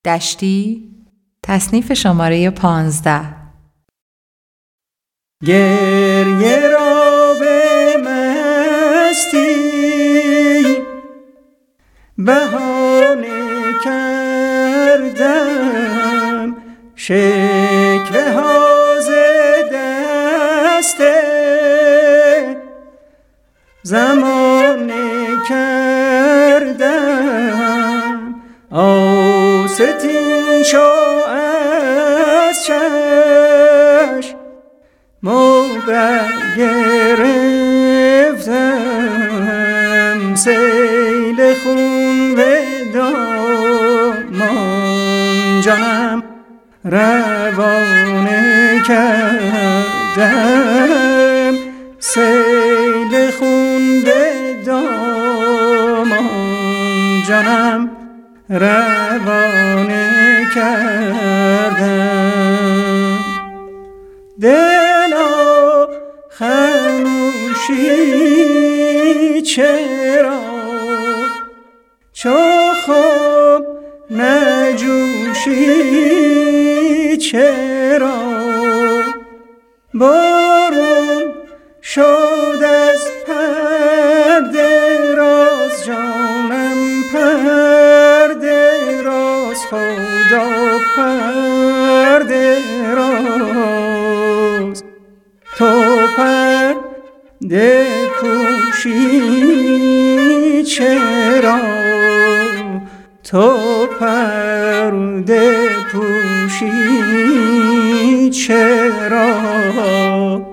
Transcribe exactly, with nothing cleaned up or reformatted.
دشتی، تصنیف شماره پانزده. گریه را به مستی بهانه کردم، شکوه ها ز دست زمانه کردم، آستین شو از چشم موقع گرفتم، سیل خون به دامان جانم روانه کردم، سیل خون به دامان جانم روانه کردم. دلا خموشی چرا، چو خواب نجوشی چرا، بارون شد از پرده راز جانم، پرده راز خدا پرده راز، تو پرده پوشی چرا، تو پرده پوشی چرا.